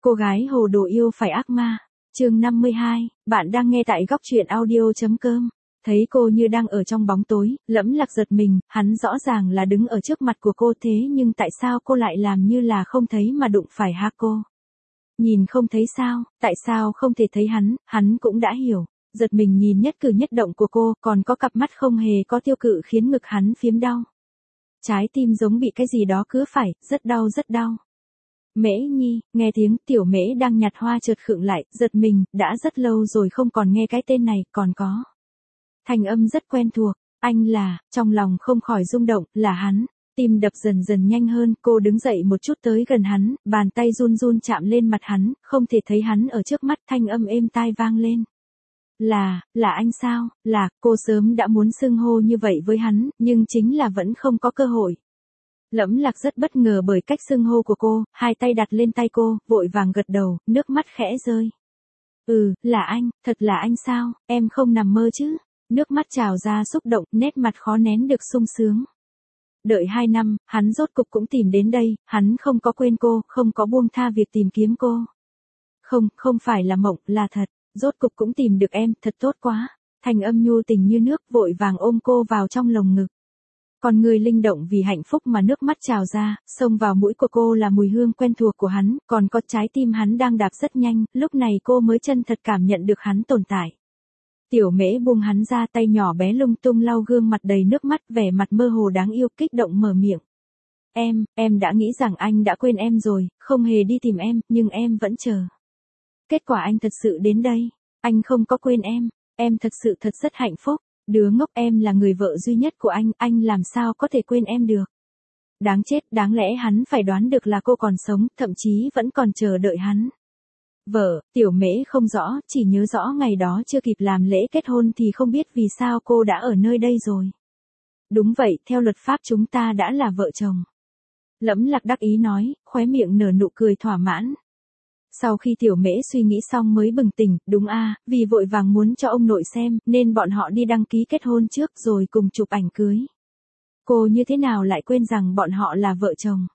Cô gái hồ đồ yêu phải ác ma. Chương 52, bạn đang nghe tại góc truyện audio.com. Thấy cô như đang ở trong bóng tối, Lẫm Lạc giật mình, hắn rõ ràng là đứng ở trước mặt của cô thế nhưng tại sao cô lại làm như là không thấy mà đụng phải ha cô? Nhìn không thấy sao, tại sao không thể thấy hắn cũng đã hiểu. Giật mình nhìn nhất cử nhất động của cô, còn có cặp mắt không hề có tiêu cự khiến ngực hắn phiếm đau. Trái tim giống bị cái gì đó cứa phải, rất đau rất đau. Mễ Nhi, nghe tiếng tiểu Mễ đang nhặt hoa chợt khựng lại, giật mình, đã rất lâu rồi không còn nghe cái tên này, còn có. Thanh âm rất quen thuộc, anh là, trong lòng không khỏi rung động, là hắn. Tim đập dần dần nhanh hơn, cô đứng dậy một chút tới gần hắn, bàn tay run run chạm lên mặt hắn, không thể thấy hắn ở trước mắt, thanh âm êm tai vang lên. Là anh sao, cô sớm đã muốn xưng hô như vậy với hắn, nhưng chính là vẫn không có cơ hội. Lẫm Lạc rất bất ngờ bởi cách xưng hô của cô, hai tay đặt lên tay cô, vội vàng gật đầu, nước mắt khẽ rơi. Là anh, thật là anh sao, em không nằm mơ chứ. Nước mắt trào ra xúc động, nét mặt khó nén được sung sướng. Đợi 2 năm, hắn rốt cục cũng tìm đến đây, hắn không có quên cô, không có buông tha việc tìm kiếm cô. Không phải là mộng, là thật, rốt cục cũng tìm được em, thật tốt quá. Thanh âm nhu tình như nước vội vàng ôm cô vào trong lồng ngực. Con người linh động vì hạnh phúc mà nước mắt trào ra, xông vào mũi của cô là mùi hương quen thuộc của hắn, còn có trái tim hắn đang đạp rất nhanh, lúc này cô mới chân thật cảm nhận được hắn tồn tại. Tiểu Mễ buông hắn ra, tay nhỏ bé lung tung lau gương mặt đầy nước mắt, vẻ mặt mơ hồ đáng yêu, kích động mở miệng. Em đã nghĩ rằng anh đã quên em rồi, không hề đi tìm em, nhưng em vẫn chờ. Kết quả anh thật sự đến đây, anh không có quên em thật sự thật rất hạnh phúc. Đứa ngốc, em là người vợ duy nhất của anh làm sao có thể quên em được. Đáng chết, đáng lẽ hắn phải đoán được là cô còn sống, thậm chí vẫn còn chờ đợi hắn. Vợ, Tiểu Mễ không rõ, chỉ nhớ rõ ngày đó chưa kịp làm lễ kết hôn thì không biết vì sao cô đã ở nơi đây rồi. Đúng vậy, theo luật pháp chúng ta đã là vợ chồng. Lẫm Lạc đắc ý nói, khóe miệng nở nụ cười thỏa mãn. Sau khi Tiểu Mễ suy nghĩ xong mới bừng tỉnh, đúng vì vội vàng muốn cho ông nội xem, nên bọn họ đi đăng ký kết hôn trước rồi cùng chụp ảnh cưới. Cô như thế nào lại quên rằng bọn họ là vợ chồng?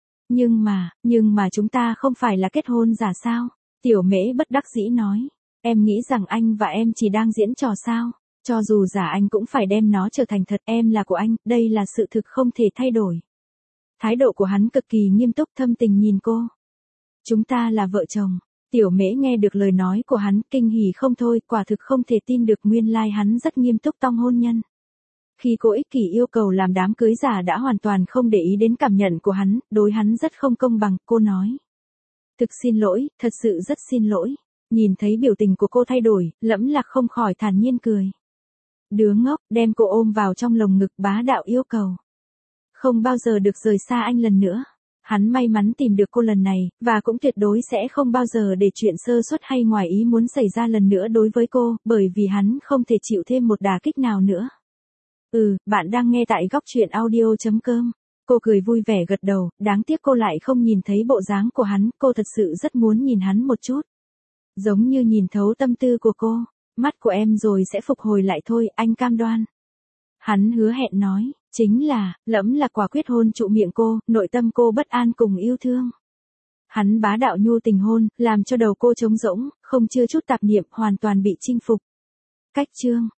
Nhưng mà chúng ta không phải là kết hôn giả sao? Tiểu Mễ bất đắc dĩ nói. Em nghĩ rằng anh và em chỉ đang diễn trò sao? Cho dù giả anh cũng phải đem nó trở thành thật, em là của anh, đây là sự thực không thể thay đổi. Thái độ của hắn cực kỳ nghiêm túc thâm tình nhìn cô. Chúng ta là vợ chồng. Tiểu Mễ nghe được lời nói của hắn, kinh hỉ không thôi, quả thực không thể tin được nguyên lai hắn rất nghiêm túc tong hôn nhân. Khi cô ích kỷ yêu cầu làm đám cưới giả đã hoàn toàn không để ý đến cảm nhận của hắn, đối hắn rất không công bằng, cô nói. Thực xin lỗi, thật sự rất xin lỗi. Nhìn thấy biểu tình của cô thay đổi, Lẫm Lạc không khỏi thản nhiên cười. Đứa ngốc, đem cô ôm vào trong lồng ngực, bá đạo yêu cầu. Không bao giờ được rời xa anh lần nữa. Hắn may mắn tìm được cô lần này, và cũng tuyệt đối sẽ không bao giờ để chuyện sơ suất hay ngoài ý muốn xảy ra lần nữa đối với cô, bởi vì hắn không thể chịu thêm một đả kích nào nữa. Bạn đang nghe tại góc truyện audio.com. Cô cười vui vẻ gật đầu, đáng tiếc cô lại không nhìn thấy bộ dáng của hắn, cô thật sự rất muốn nhìn hắn một chút. Giống như nhìn thấu tâm tư của cô, mắt của em rồi sẽ phục hồi lại thôi, anh cam đoan. Hắn hứa hẹn nói, chính là, Lẫm Lạc quả quyết hôn trụ miệng cô, nội tâm cô bất an cùng yêu thương. Hắn bá đạo nhu tình hôn, làm cho đầu cô trống rỗng, không chưa chút tạp niệm, hoàn toàn bị chinh phục. Cách chương